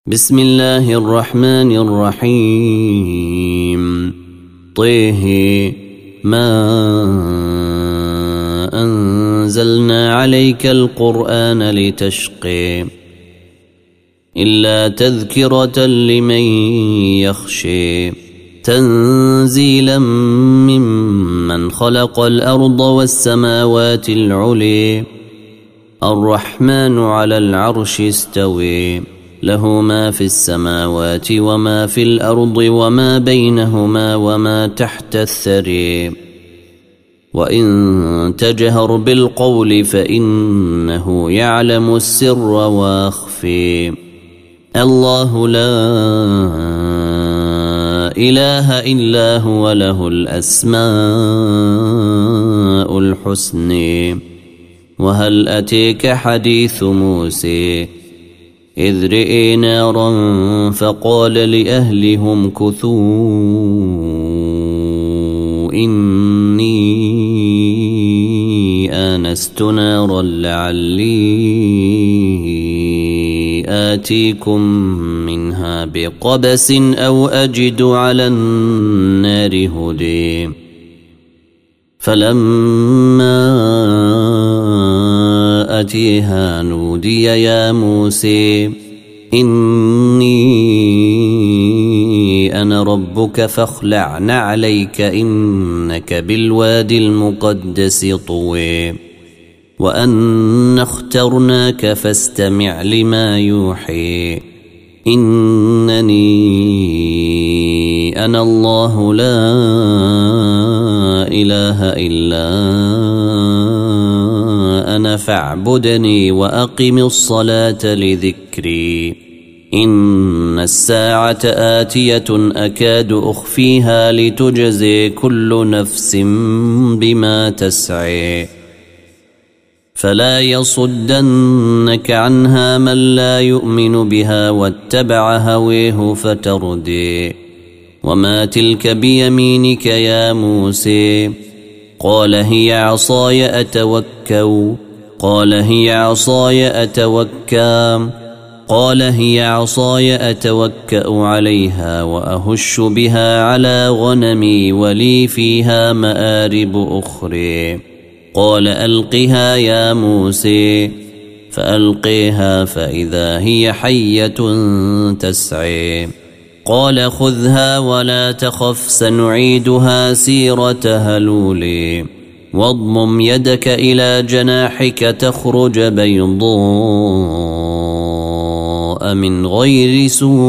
بسم الله الرحمن الرحيم طه ما أنزلنا عليك القرآن لتشقي إلا تذكرة لمن يخشي تنزيلا ممن خلق الأرض والسماوات العلي الرحمن على العرش استوي له ما في السماوات وما في الأرض وما بينهما وما تحت الثري وإن تجهر بالقول فإنه يعلم السر وأخفي الله لا إله إلا هو له الأسماء الحسنى وهل أتيك حديث موسى إذ رئي نارا فقال لأهلهم كثوا إني آنست نارا لعلي آتيكم منها بقبس أو أجد على النار هدي فلما أتيها نودي يا موسى إني أنا ربك فاخلع نعليك إنك بالوادي المقدس طوي وأنا اخترناك فاستمع لما يوحي إنني أنا الله لا إله إلا أنا فاعبدني وأقم الصلاة لذكري إن الساعة آتية أكاد أخفيها لتجزي كل نفس بما تسعي فلا يصدنك عنها من لا يؤمن بها واتبع هويه فتردي وما تلك بيمينك يا موسى قال هي عصاي أتوكأ عليها وأهش بها على غنمي ولي فيها مآرب أخرى قال ألقها يا موسى فألقيها فإذا هي حية تسعي قال خذها ولا تخف سنعيدها سيرتها الأولى واضمم يدك إلى جناحك تخرج بيضاء من غير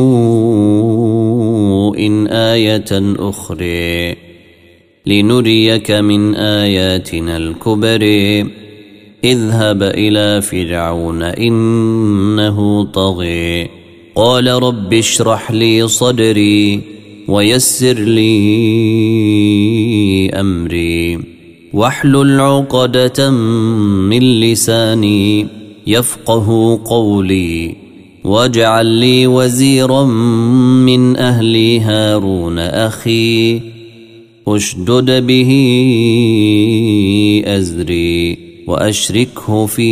سوء آية أخرى لنريك من آياتنا الكبرى اذهب إلى فرعون إنه طغى قال رب اشرح لي صدري ويسر لي أمري واحلل عقدة من لساني يفقه قولي واجعل لي وزيرا من أهلي هارون أخي اشدد به أزري وأشركه في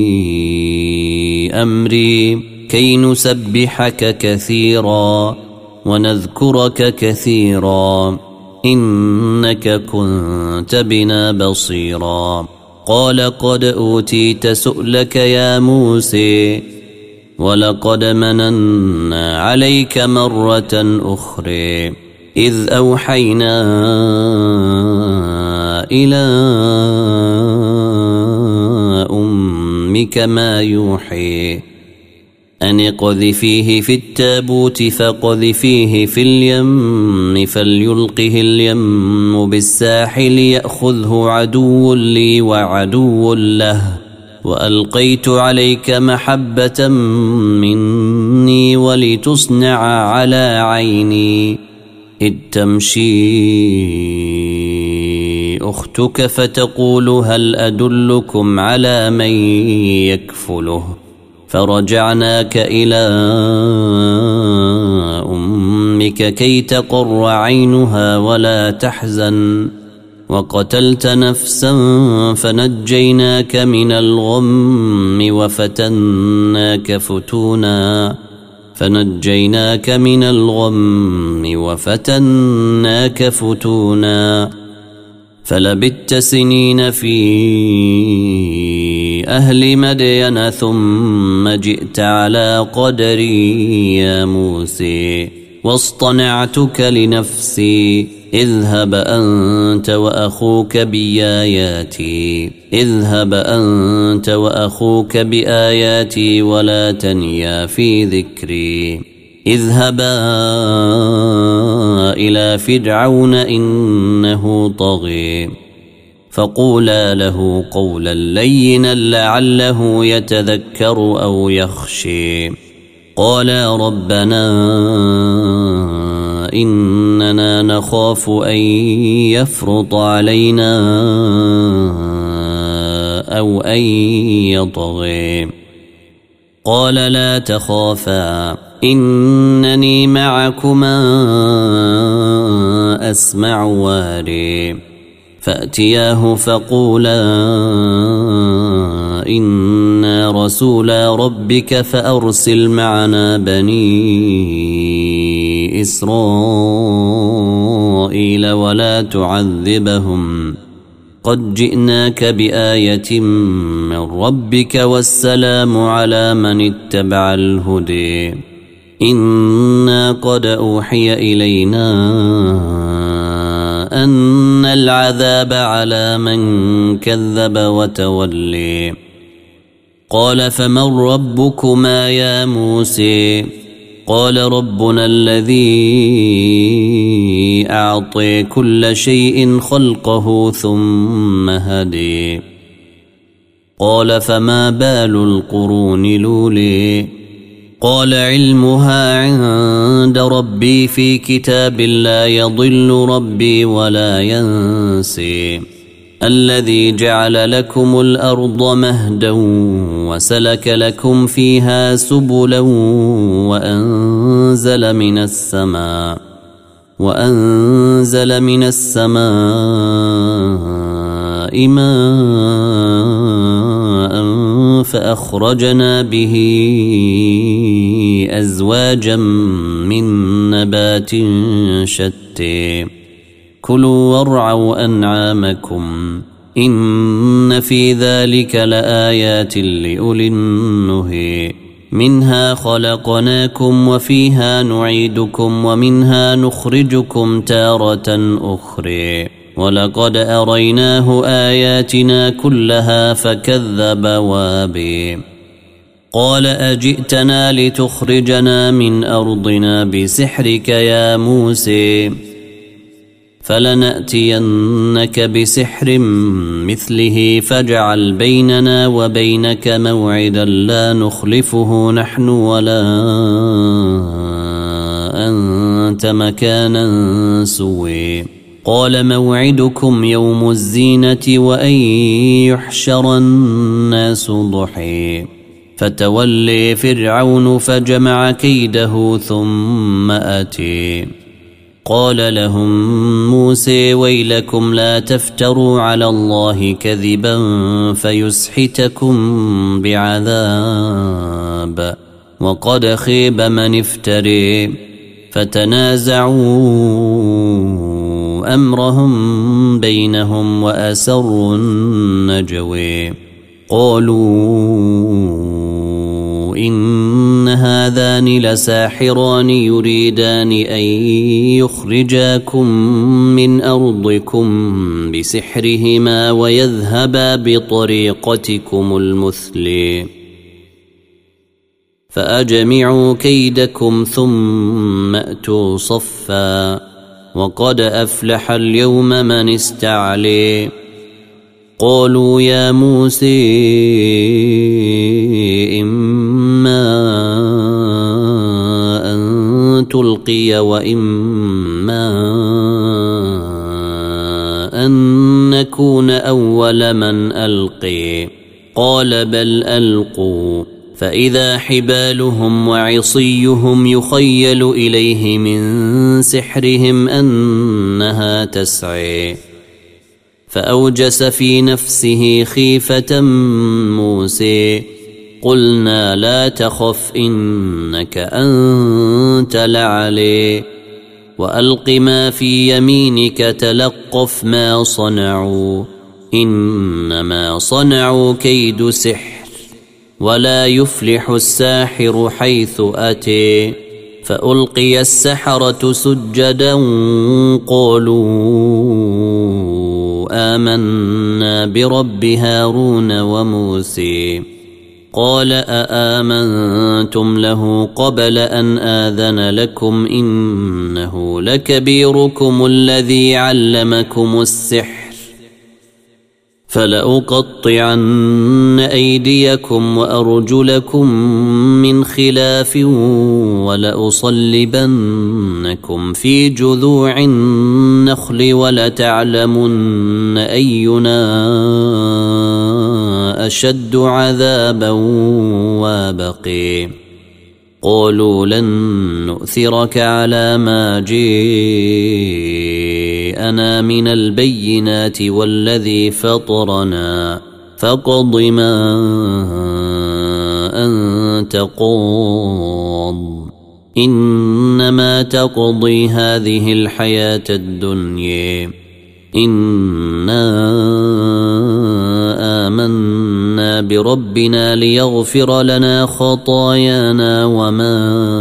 أمري كي نسبحك كثيرا ونذكرك كثيرا إنك كنت بنا بصيرا قال قد أوتيت سؤلك يا موسى ولقد مننا عليك مرة أخرى إذ أوحينا إلى أمك ما يوحي أن اقذفيه في التابوت فاقذفيه في اليم فليلقه اليم بالساحل يأخذه عدو لي وعدو له وألقيت عليك محبة مني ولتصنع على عيني إذ تمشي أختك فتقول هل أدلكم على من يكفله فرجعناك إلى أمك كي تقر عينها ولا تحزن وقتلت نفسا فنجيناك من الغم وفتناك فتونا فنجيناك من الغم وفتناك فتونا فلبثت سنين في أهل مدين ثم جئت على قدري يا موسى واصطنعتك لنفسي اذهب أنت وأخوك بآياتي ولا تنيا في ذكري اذهبا إلى فرعون إنه طغي فقولا له قولا لينا لعله يتذكر أو يخشي قالا ربنا إننا نخاف أن يفرط علينا أو أن يطغي قال لا تخافا إنني معكما أسمع واري فأتياه فقولا إنا رسولا ربك فأرسل معنا بني إسرائيل ولا تعذبهم قد جئناك بآية من ربك والسلام على من اتبع الهدي إنا قد أوحي إلينا أن العذاب على من كذب وتولي قال فمن ربكما يا موسى قال ربنا الذي أعطي كل شيء خلقه ثم هدي قال فما بال القرون لولي قال علمها عند ربي في كتاب لا يضل ربي ولا ينسي الذي جعل لكم الأرض مهدا وسلك لكم فيها سبلا وأنزل من السماء ماء فأخرجنا به أزواجا من نبات شتى كلوا وارعوا أنعامكم إن في ذلك لآيات لأولي النهي منها خلقناكم وفيها نعيدكم ومنها نخرجكم تارة أخرى ولقد أريناه آياتنا كلها فكذب وابي قال أجئتنا لتخرجنا من أرضنا بسحرك يا موسى فلنأتينك بسحر مثله فاجعل بيننا وبينك موعدا لا نخلفه نحن ولا أنت مكانا سوي قال موعدكم يوم الزينة وأن يحشر الناس ضحي فتولي فرعون فجمع كيده ثم أتي قال لهم موسى ويلكم لا تفتروا على الله كذبا فيسحتكم بعذاب وقد خيب من افتري فتنازعوا أمرهم بينهم وأسروا النجوي قالوا إن هذان لساحران يريدان أن يخرجاكم من أرضكم بسحرهما ويذهبا بطريقتكم المثلي فأجمعوا كيدكم ثم أتوا صفا وقد أفلح اليوم من استعلي قالوا يا موسى إما أن تلقي وإما أن نكون أول من ألقي قال بل ألقوا فإذا حبالهم وعصيهم يخيل إليه من سحرهم أنها تسعي فأوجس في نفسه خيفة موسى قلنا لا تخف إنك أنت الأعلى وألق ما في يمينك تلقف ما صنعوا إنما صنعوا كيد سحر ولا يفلح الساحر حيث أتي فألقي السحرة سجدا قالوا آمنا برب هارون وموسى قال أآمنتم له قبل أن آذن لكم إنه لكبيركم الذي علمكم السحر فلأقطعن أيديكم وأرجلكم من خلاف ولأصلبنكم في جذوع النخل ولتعلمن أينا أشد عذابا وابقي قالوا لن نؤثرك على ما جاءنا من البينات والذي فطرنا فاقض ما أنت قاض إنما تقضي هذه الحياة الدنيا إنا آمنا بربنا ليغفر لنا خطايانا وما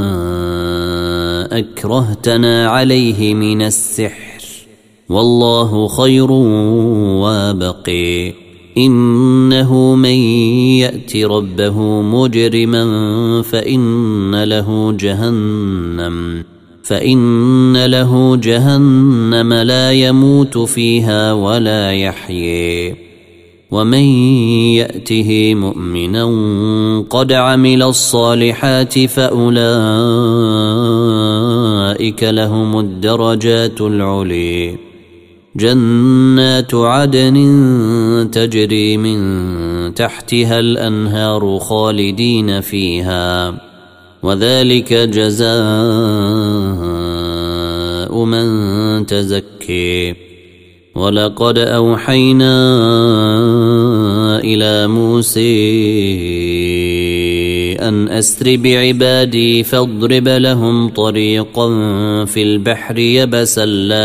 أكرهتنا عليه من السحر والله خير وابقي إنه من يأت ربه مجرما فإن له جهنم لا يموت فيها ولا يحيي ومن يأته مؤمنا قد عمل الصالحات فأولئك لهم الدرجات العلي جنات عدن تجري من تحتها الأنهار خالدين فيها وذلك جزاء من تزكي ولقد أوحينا إلى موسى أن أسر بعبادي فاضرب لهم طريقا في البحر يبسا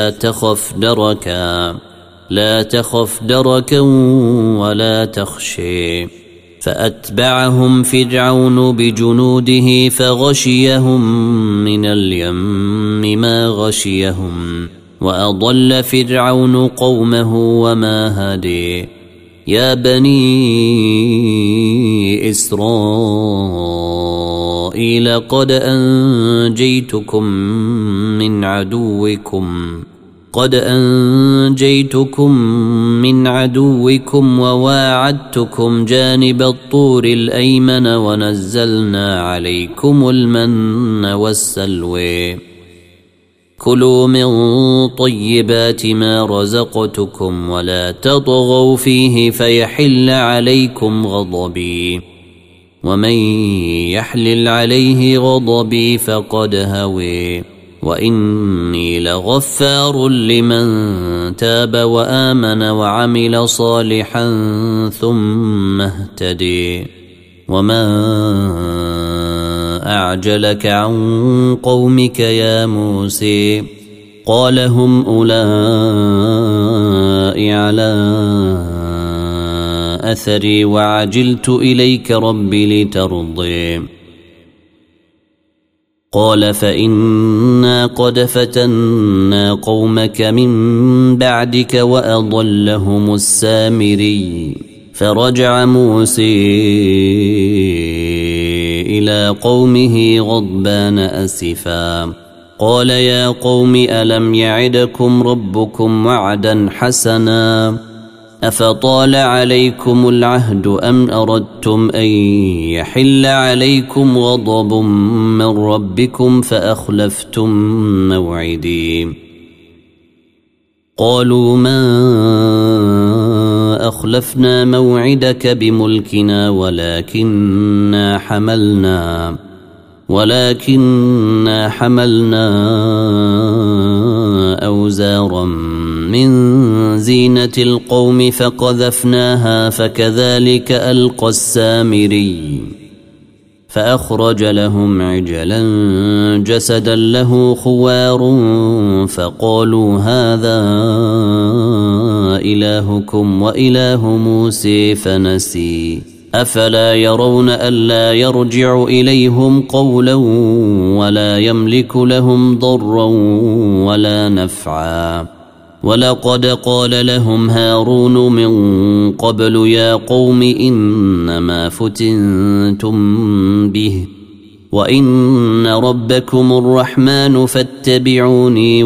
لا تخف دركا ولا تخشي فأتبعهم فرعون بجنوده فغشيهم من اليم ما غشيهم وأضل فرعون قومه وما هدي يا بني إسرائيل قد أنجيتكم من عدوكم وواعدتكم جانب الطور الأيمن ونزلنا عليكم المن والسلوى كلوا من طيبات ما رزقتكم ولا تطغوا فيه فيحل عليكم غضبي ومن يحلل عليه غضبي فقد هوي وإني لغفار لمن تاب وآمن وعمل صالحا ثم اهتدي وما أعجلك عن قومك يا موسى قال هم أولئك على أثري وعجلت إليك ربي لترضي قال فإنا قد فتنا قومك من بعدك وأضلهم السامري فرجع موسى إلى قومه غضبان أسفا قال يا قوم ألم يعدكم ربكم وعدا حسنا أفطال عليكم العهد أم أردتم أن يحل عليكم غضب من ربكم فأخلفتم موعدي قالوا ما أخلفنا موعدك بملكنا ولكننا حملنا أوزارا من زينة القوم فقذفناها فكذلك ألقى السامري فأخرج لهم عجلا جسدا له خوار فقالوا هذا إلهكم وإله موسى فنسي أفلا يرون ألا يرجع إليهم قولا ولا يملك لهم ضرا ولا نفعا ولقد قال لهم هارون من قبل يا قوم إنما فتنتم به وإن ربكم الرحمن فاتبعوني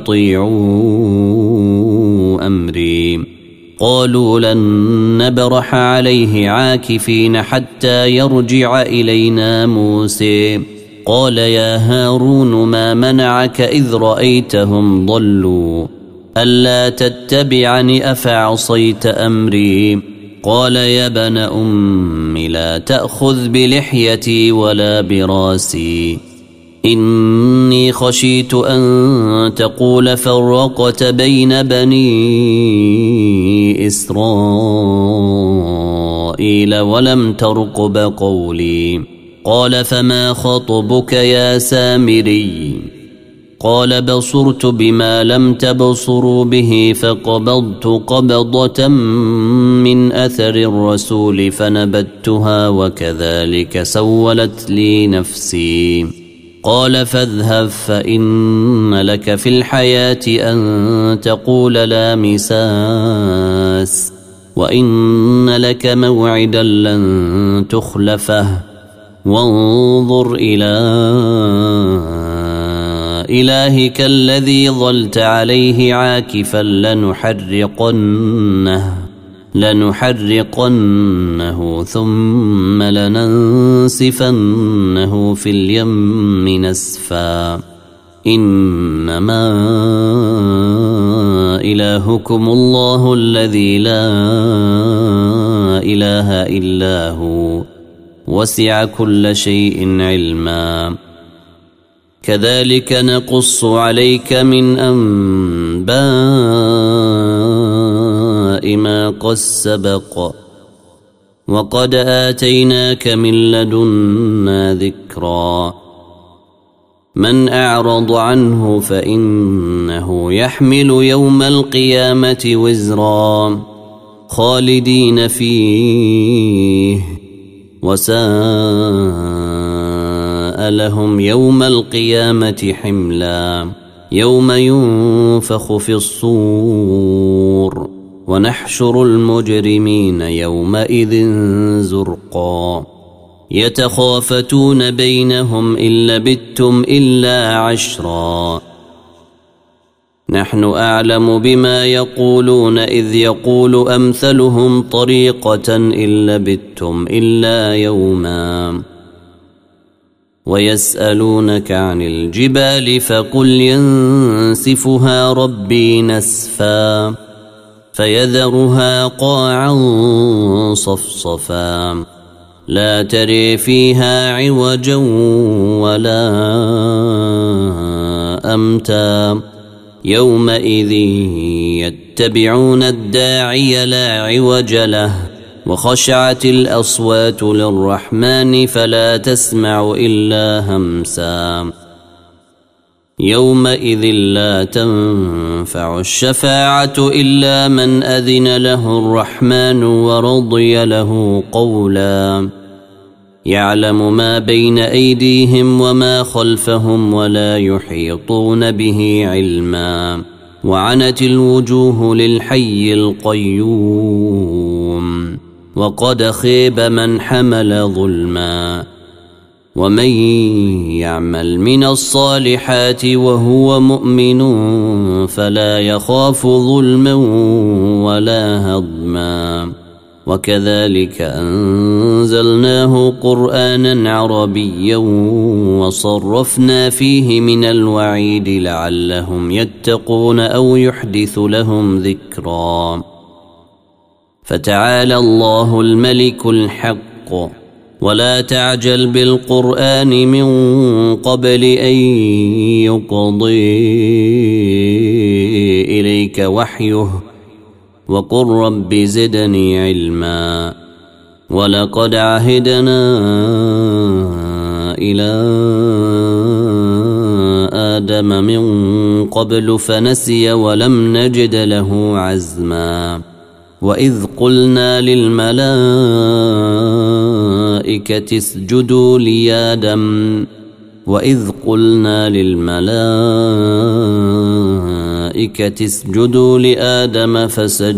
وأطيعوا أمري قالوا لن نبرح عليه عاكفين حتى يرجع إلينا موسى قال يا هارون ما منعك إذ رأيتهم ضلوا ألا تتبعني أفعصيت أمري قال يا ابن أم لا تأخذ بلحيتي ولا براسي إني خشيت أن تقول فرقت بين بني إسرائيل ولم ترقب قولي قال فما خطبك يا سامري قال بصرت بما لم تبصروا به فقبضت قبضة من أثر الرسول فنبتها وكذلك سولت لي نفسي قال فاذهب فإن لك في الحياة أن تقول لا مساس وإن لك موعدا لن تخلفه وانظر إلى إلهك الذي ظلت عليه عاكفا لنحرقنه ثم لننسفنه في اليم نسفا إنما إلهكم الله الذي لا إله إلا هو وسع كل شيء علما كذلك نقص عليك من أنباء ما قد سبق وقد آتيناك من لدنا ذكرا من أعرض عنه فإنه يحمل يوم القيامة وزرا خالدين فيه وساء لهم يوم القيامة حملا يوم ينفخ في الصور ونحشر المجرمين يومئذ زرقا يتخافتون بينهم إن لبثتم إلا عشرا نحن أعلم بما يقولون إذ يقول أمثلهم طريقة إن لبثتم إلا يوما ويسألونك عن الجبال فقل ينسفها ربي نسفا فيذرها قاعا صفصفا لا تري فيها عوجا ولا أمتا يومئذ يتبعون الداعي لا عوج له وخشعت الأصوات للرحمن فلا تسمع إلا همسا يومئذ لا تنفع الشفاعة إلا من أذن له الرحمن ورضي له قولا يعلم ما بين أيديهم وما خلفهم ولا يحيطون به علما وعنت الوجوه للحي القيوم وقد خيب من حمل ظلما ومن يعمل من الصالحات وهو مؤمن فلا يخاف ظلما ولا هضما وكذلك أنزلناه قرآنا عربيا وصرفنا فيه من الوعيد لعلهم يتقون أو يحدث لهم ذكرا فتعالى الله الملك الحق ولا تعجل بالقرآن من قبل أن يقضي إليك وحيه وقل رب زدني علما ولقد عهدنا إلى آدم من قبل فنسي ولم نجد له عزما وإذ قلنا للملائكة اسجدوا لآدم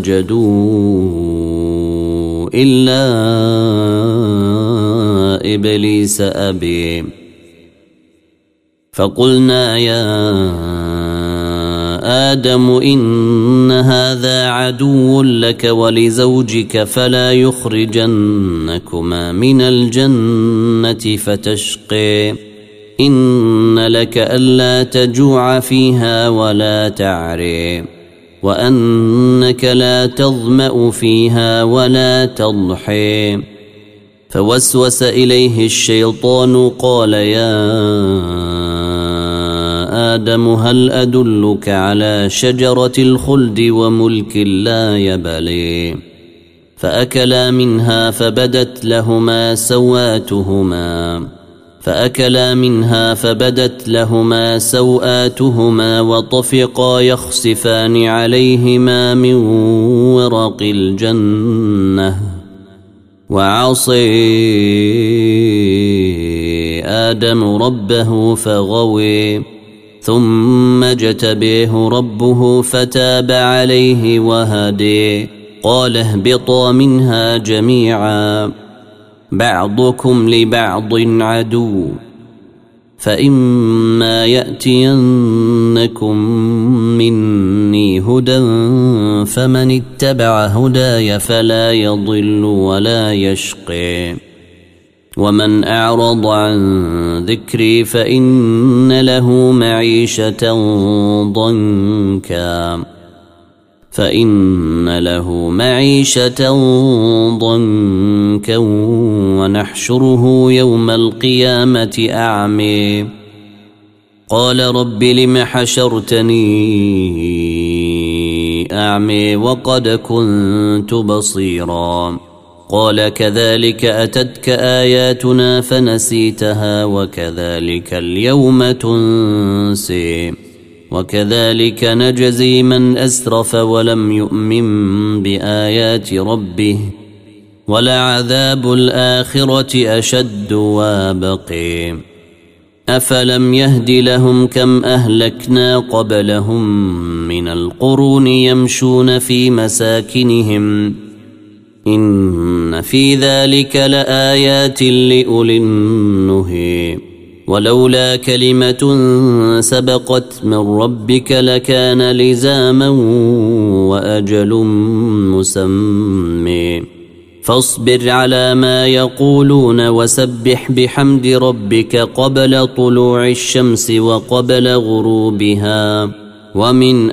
فسجدوا إلا إبليس أبي فقلنا يا آدم إن هذا عدو لك ولزوجك فلا يخرجنكما من الجنة فتشقي إن لك ألا تجوع فيها ولا تعري وأنك لا تظمأ فيها ولا تضحي فوسوس إليه الشيطان قال يا آدم هل أدلك على شجرة الخلد وملك لا يبلي فأكلا منها فبدت لهما سوآتهما وطفقا يخصفان عليهما من ورق الجنة وعصي آدم ربه فغوي ثم اجتبيه ربه فتاب عليه وهدي قال اهبطا منها جميعا بعضكم لبعض عدو فإما يأتينكم مني هدى فمن اتبع هداي فلا يضل ولا يشقي ومن أعرض عن ذكري فإن له معيشة ضنكا ونحشره يوم القيامة أعمي قال رب لم حشرتني أعمي وقد كنت بصيرا قال كذلك أتتك آياتنا فنسيتها وكذلك اليوم تنسي وكذلك نجزي من أسرف ولم يؤمن بآيات ربه ولعذاب الآخرة أشد وابقي أفلم يهد لهم كم أهلكنا قبلهم من القرون يمشون في مساكنهم إن في ذلك لآيات لأولي النهي ولولا كلمة سبقت من ربك لكان لزاما وأجل مسمى فاصبر على ما يقولون وسبح بحمد ربك قبل طلوع الشمس وقبل غروبها ومن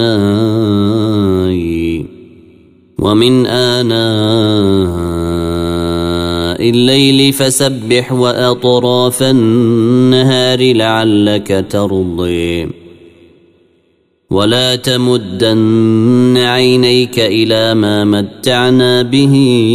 آناء الليل فسبح وأطراف النهار لعلك ترضي ولا تمدن عينيك إلى ما متعنا به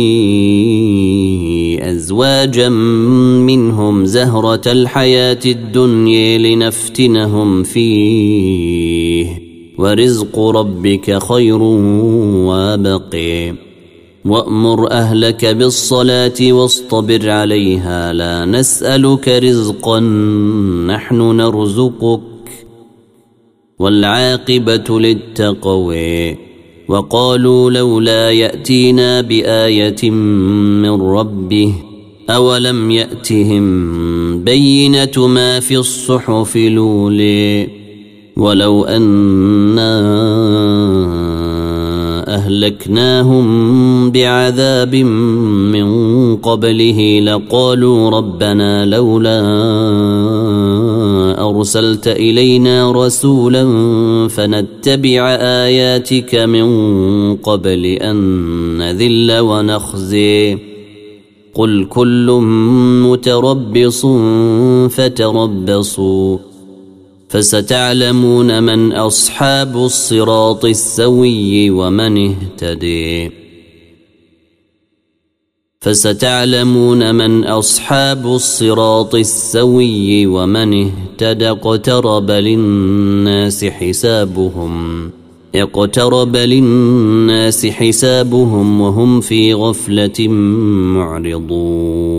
أزواجا منهم زهرة الحياة الدنيا لنفتنهم فيه ورزق ربك خير وابقي وأمر أهلك بالصلاة واصطبر عليها لا نسألك رزقا نحن نرزقك والعاقبة للتقوى وقالوا لولا يأتينا بآية من ربه أولم يأتهم بينة ما في الصحف الأولى ولو أنا أهلكناهم بعذاب من قبله لقالوا ربنا لولا أرسلت إلينا رسولا فنتبع آياتك من قبل أن نذل ونخزي قل كل متربص فتربصوا فستعلمون من أصحاب الصراط السوي ومن اهتدي فستعلمون من أصحاب الصراط السوي ومن اهتدى. اقترب للناس حسابهم وهم في غفلة معرضون.